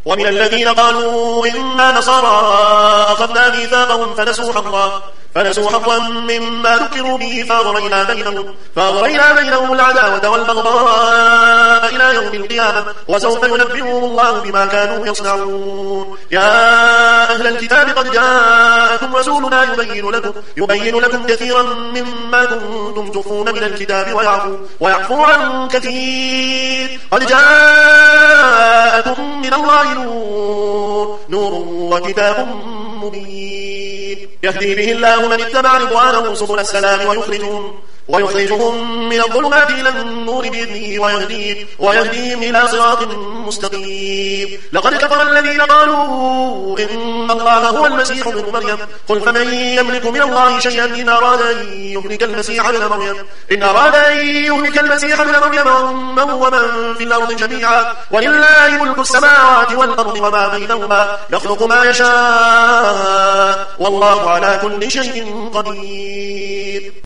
ومن الذين قالوا إنا نصارى أخذنا ميثاقهم فنسوا حظا مما ذكروا به فأغرينا بينهم العداوة والبغضاء إلى يوم القيامة وسوف ينبئهم الله بما كانوا يصنعون. يا أهل الكتاب قد جاءكم رسولنا يبين لكم كثيرا مما كنتم تخفون من الكتاب ويعفو عن كثير. قد جاءكم من الله نور وكتاب مبين يهدي به الله من اتبع رضوانه سبل السلام ويخرجهم من الظلمات إلى النور بإذنه ويهديهم إلى صراط مستقيم. لقد كفر الذين قالوا إن الله هو المسيح ابن مريم قل فمن يملك من الله شيئا إن أراد أن يهلك المسيح ابن مريم ومن في الأرض جميعا ولله ملك السماوات والأرض وما بينهما يخلق ما يشاء والله على كل شيء قدير.